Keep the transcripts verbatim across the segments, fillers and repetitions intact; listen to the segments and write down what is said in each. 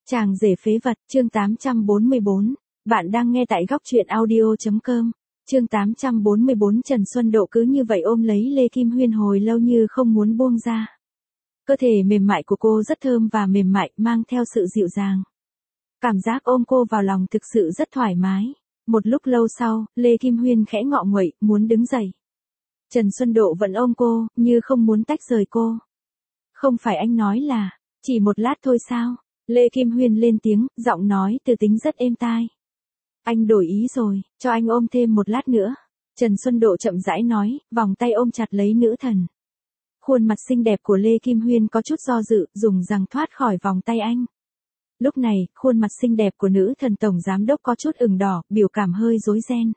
Chàng rể phế vật, chương tám trăm bốn mươi bốn. Bạn đang nghe tại góc truyện audio chấm com. Chương tám trăm bốn mươi bốn. Trần Xuân Độ cứ như vậy ôm lấy Lê Kim Huyên hồi lâu như không muốn buông ra. Cơ thể mềm mại của cô rất thơm và mềm mại, mang theo sự dịu dàng. Cảm giác ôm cô vào lòng thực sự rất thoải mái. Một lúc lâu sau, Lê Kim Huyên khẽ ngọ nguậy, muốn đứng dậy. Trần Xuân Độ vẫn ôm cô, như không muốn tách rời cô. Không phải anh nói là, chỉ một lát thôi sao? Lê Kim Huyên lên tiếng, giọng nói từ tính rất êm tai. Anh đổi ý rồi, cho anh ôm thêm một lát nữa. Trần Xuân Độ chậm rãi nói, vòng tay ôm chặt lấy nữ thần. Khuôn mặt xinh đẹp của Lê Kim Huyên có chút do dự, dùng rằng thoát khỏi vòng tay anh. Lúc này, khuôn mặt xinh đẹp của nữ thần tổng giám đốc có chút ửng đỏ, biểu cảm hơi rối ren.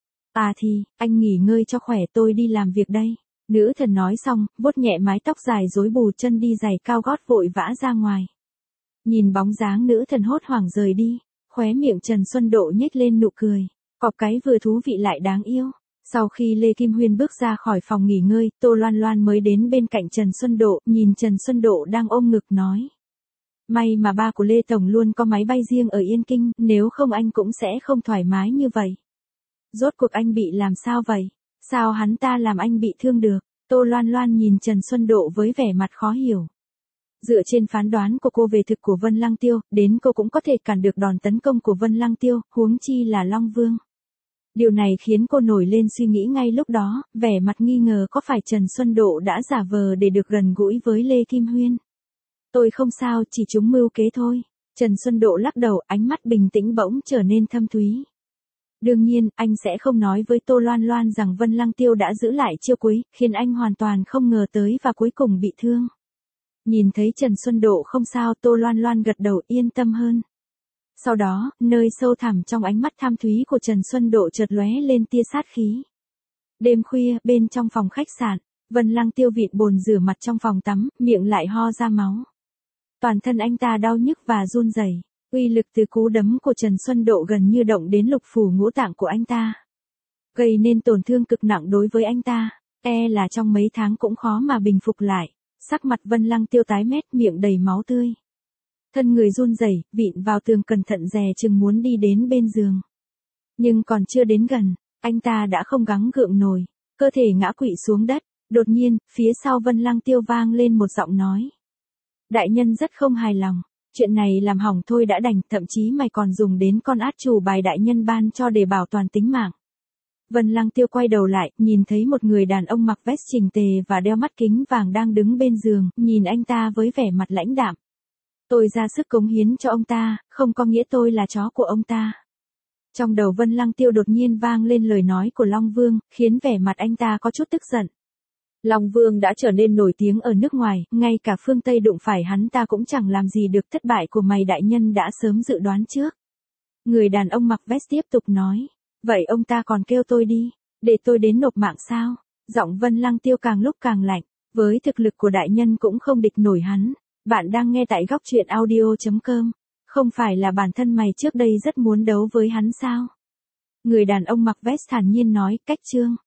À thì, anh nghỉ ngơi cho khỏe, tôi đi làm việc đây. Nữ thần nói xong, vuốt nhẹ mái tóc dài rối bù, chân đi giày cao gót vội vã ra ngoài. Nhìn bóng dáng nữ thần hốt hoảng rời đi, khóe miệng Trần Xuân Độ nhếch lên nụ cười, cọp cái vừa thú vị lại đáng yêu. Sau khi Lê Kim Huyên bước ra khỏi phòng nghỉ ngơi, Tô Loan Loan mới đến bên cạnh Trần Xuân Độ, nhìn Trần Xuân Độ đang ôm ngực nói. May mà ba của Lê Tổng luôn có máy bay riêng ở Yên Kinh, nếu không anh cũng sẽ không thoải mái như vậy. Rốt cuộc anh bị làm sao vậy? Sao hắn ta làm anh bị thương được? Tô Loan Loan nhìn Trần Xuân Độ với vẻ mặt khó hiểu. Dựa trên phán đoán của cô về thực của Vân Lăng Tiêu, đến cô cũng có thể cản được đòn tấn công của Vân Lăng Tiêu, huống chi là Long Vương. Điều này khiến cô nổi lên suy nghĩ ngay lúc đó, vẻ mặt nghi ngờ có phải Trần Xuân Độ đã giả vờ để được gần gũi với Lê Kim Huyên. Tôi không sao, chỉ chúng mưu kế thôi. Trần Xuân Độ lắc đầu, ánh mắt bình tĩnh bỗng trở nên thâm thúy. Đương nhiên, anh sẽ không nói với Tô Loan Loan rằng Vân Lăng Tiêu đã giữ lại chiêu cuối, khiến anh hoàn toàn không ngờ tới và cuối cùng bị thương. Nhìn thấy Trần Xuân Độ không sao, Tô Loan Loan gật đầu yên tâm hơn. Sau đó, nơi sâu thẳm trong ánh mắt thâm thúy của Trần Xuân Độ chợt lóe lên tia sát khí. Đêm khuya, bên trong phòng khách sạn, Vân Lăng Tiêu vịn bồn rửa mặt trong phòng tắm, miệng lại ho ra máu. Toàn thân anh ta đau nhức và run rẩy. Uy lực từ cú đấm của Trần Xuân Độ gần như động đến lục phủ ngũ tạng của anh ta. Gây nên tổn thương cực nặng đối với anh ta, e là trong mấy tháng cũng khó mà bình phục lại. Sắc mặt Vân Lăng Tiêu tái mét, miệng đầy máu tươi. Thân người run rẩy, vịn vào tường cẩn thận dè chừng muốn đi đến bên giường. Nhưng còn chưa đến gần, anh ta đã không gắng gượng nổi, cơ thể ngã quỵ xuống đất. Đột nhiên, phía sau Vân Lăng Tiêu vang lên một giọng nói. Đại nhân rất không hài lòng. Chuyện này làm hỏng thôi đã đành, thậm chí mày còn dùng đến con át chủ bài đại nhân ban cho để bảo toàn tính mạng. Vân Lăng Tiêu quay đầu lại, nhìn thấy một người đàn ông mặc vest chỉnh tề và đeo mắt kính vàng đang đứng bên giường, nhìn anh ta với vẻ mặt lãnh đạm. Tôi ra sức cống hiến cho ông ta, không có nghĩa tôi là chó của ông ta. Trong đầu Vân Lăng Tiêu đột nhiên vang lên lời nói của Long Vương, khiến vẻ mặt anh ta có chút tức giận. Long Vương đã trở nên nổi tiếng ở nước ngoài, ngay cả phương Tây đụng phải hắn ta cũng chẳng làm gì được, thất bại của mày đại nhân đã sớm dự đoán trước. Người đàn ông mặc vest tiếp tục nói, vậy ông ta còn kêu tôi đi, để tôi đến nộp mạng sao? Giọng Vân Lăng Tiêu càng lúc càng lạnh, với thực lực của đại nhân cũng không địch nổi hắn. Bạn đang nghe tại góc truyện audio chấm com, không phải là bản thân mày trước đây rất muốn đấu với hắn sao? Người đàn ông mặc vest thản nhiên nói, cách chương.